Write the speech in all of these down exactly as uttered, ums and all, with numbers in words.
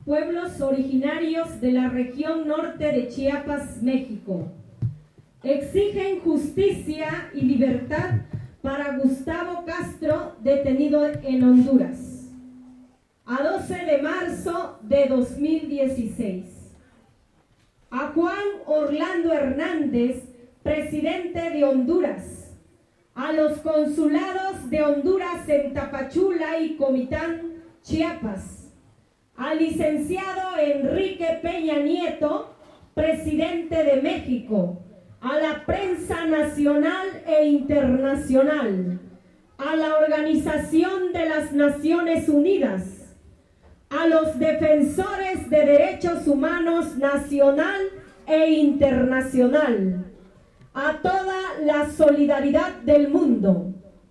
pueblos originarios de la región norte de Chiapas, México, exigen justicia y libertad para Gustavo Castro, detenido en Honduras, a doce de marzo de dos mil dieciséis. A Juan Orlando Hernández, presidente de Honduras, a los consulados de Honduras en Tapachula y Comitán, Chiapas, al licenciado Enrique Peña Nieto, presidente de México, a la prensa nacional e internacional, a la Organización de las Naciones Unidas, a los defensores de derechos humanos nacional e internacional, a toda la solidaridad del mundo,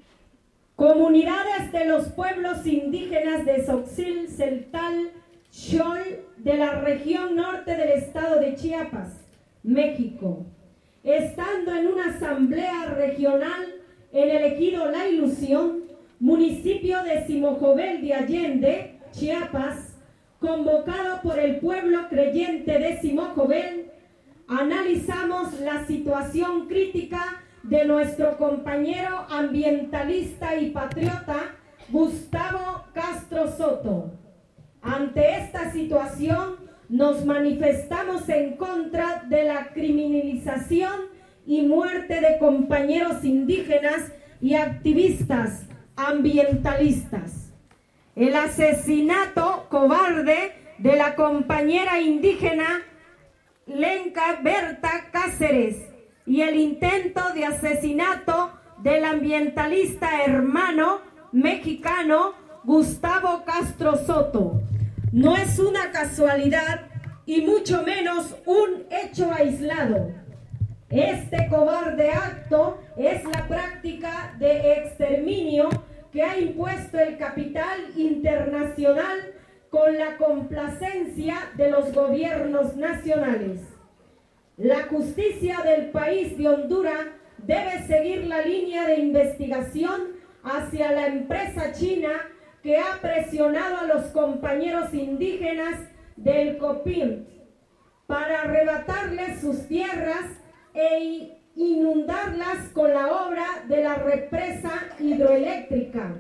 comunidades de los pueblos indígenas de Tzotzil, Celtal, Xol, de la región norte del estado de Chiapas, México, estando en una asamblea regional en el ejido La Ilusión, municipio de Simojovel de Allende, Chiapas, convocado por el pueblo creyente de Simojovel, analizamos la situación crítica de nuestro compañero ambientalista y patriota Gustavo Castro Soto. Ante esta situación, nos manifestamos en contra de la criminalización y muerte de compañeros indígenas y activistas ambientalistas. El asesinato cobarde de la compañera indígena Lenka Berta Cáceres y el intento de asesinato del ambientalista hermano mexicano Gustavo Castro Soto no es una casualidad y mucho menos un hecho aislado. Este cobarde acto es la práctica de exterminio que ha impuesto el capital internacional con la complacencia de los gobiernos nacionales. La justicia del país de Honduras debe seguir la línea de investigación hacia la empresa china que ha presionado a los compañeros indígenas del Copint para arrebatarles sus tierras e inundarlas con la obra de la represa hidroeléctrica.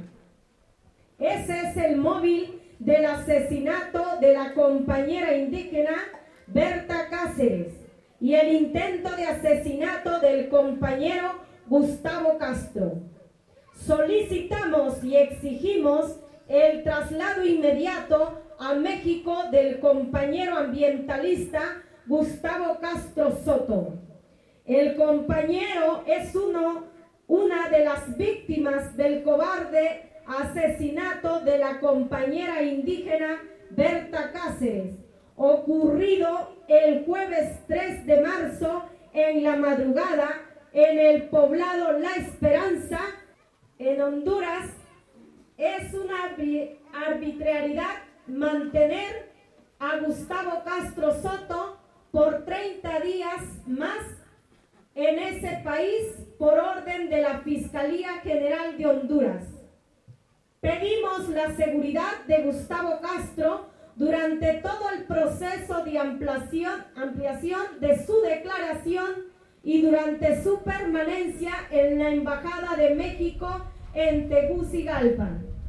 Ese es el móvil del asesinato de la compañera indígena Berta Cáceres y el intento de asesinato del compañero Gustavo Castro. Solicitamos y exigimos el traslado inmediato a México del compañero ambientalista Gustavo Castro Soto. El compañero es uno, una de las víctimas del cobarde asesinato de la compañera indígena Berta Cáceres, ocurrido el jueves tres de marzo en la madrugada en el poblado La Esperanza, en Honduras. Es una arbitrariedad mantener a Gustavo Castro Soto por treinta días más en ese país por orden de la Fiscalía General de Honduras. Pedimos la seguridad de Gustavo Castro durante todo el proceso de ampliación, ampliación de su declaración y durante su permanencia en la Embajada de México en Tegucigalpa.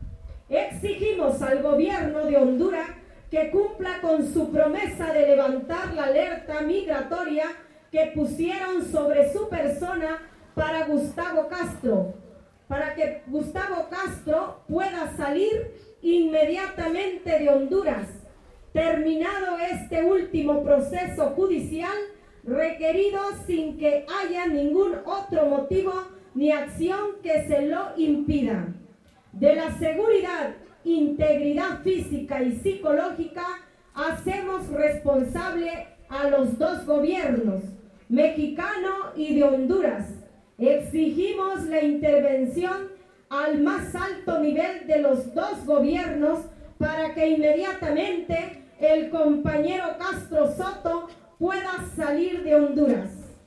Exigimos al gobierno de Honduras que cumpla con su promesa de levantar la alerta migratoria que pusieron sobre su persona para Gustavo Castro, para que Gustavo Castro pueda salir inmediatamente de Honduras, terminado este último proceso judicial requerido sin que haya ningún otro motivo ni acción que se lo impida. De la seguridad, integridad física y psicológica hacemos responsable a los dos gobiernos, mexicano y de Honduras. Exigimos la intervención al más alto nivel de los dos gobiernos para que inmediatamente el compañero Castro Soto pueda salir de Honduras.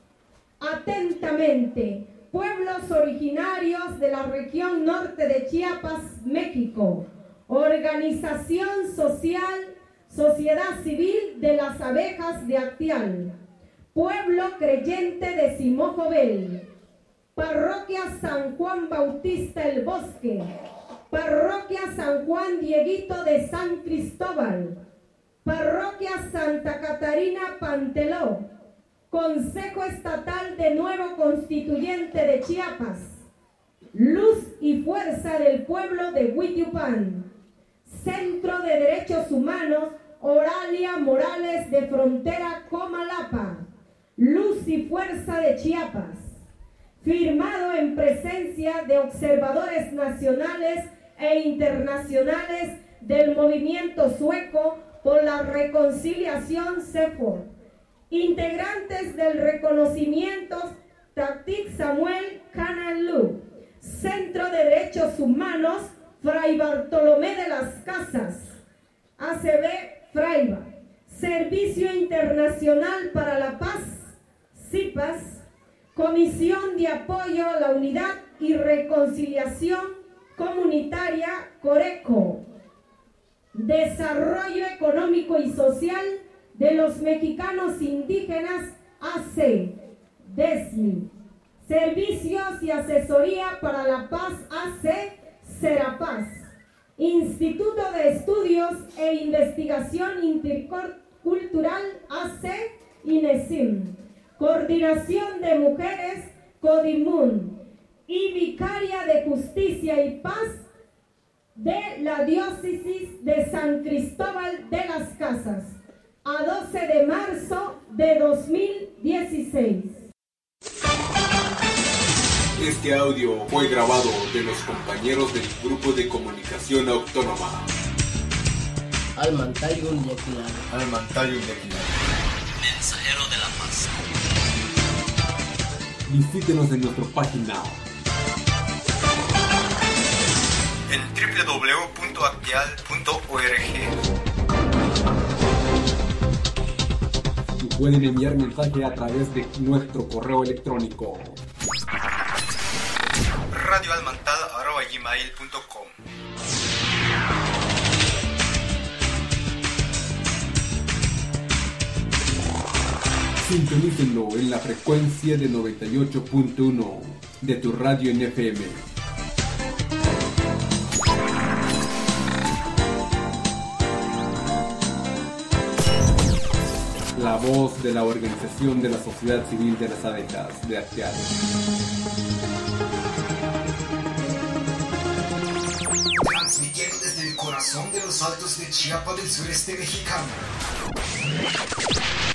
Atentamente, pueblos originarios de la región norte de Chiapas, México, Organización Social Sociedad Civil de las Abejas de Actial, Pueblo Creyente de Simojovel, Parroquia San Juan Bautista El Bosque, Parroquia San Juan Dieguito de San Cristóbal, Parroquia Santa Catarina Panteló, Consejo Estatal de Nuevo Constituyente de Chiapas, Luz y Fuerza del Pueblo de Huitiupán, Centro de Derechos Humanos Oralia Morales de Frontera Comalapa, Luz y Fuerza de Chiapas, firmado en presencia de observadores nacionales e internacionales del movimiento sueco por la reconciliación SEFOR, integrantes del reconocimiento Taktik Samuel Canalú, Centro de Derechos Humanos Fray Bartolomé de las Casas, A C B Fraiba, Servicio Internacional para la Paz, CIPAS, Comisión de Apoyo a la Unidad y Reconciliación Comunitaria, CORECO, Desarrollo Económico y Social de los Mexicanos Indígenas, A C, DESMI, Servicios y Asesoría para la Paz, A C, Serapaz, Instituto de Estudios e Investigación Intercultural, A C, INESIM, Coordinación de Mujeres, CODIMUN, y Vicaria de Justicia y Paz de la Diócesis de San Cristóbal de las Casas, a doce de marzo de dos mil dieciséis. Este audio fue grabado de los compañeros del Grupo de Comunicación Autónoma. Almantayun Yequilar. Almantayun Yequilar. Mensajero de la Paz. Visítenos en nuestra página en doble u doble u doble u punto actial punto org. Pueden enviar mensaje a través de nuestro correo electrónico radio almantal arroba gmail punto com. Sintonícenlo en la frecuencia de noventa y ocho punto uno de tu radio en F M. La voz de la Organización de la Sociedad Civil de las Abejas de Actial. Transmitiendo desde el corazón de los altos de Chiapas del sureste mexicano.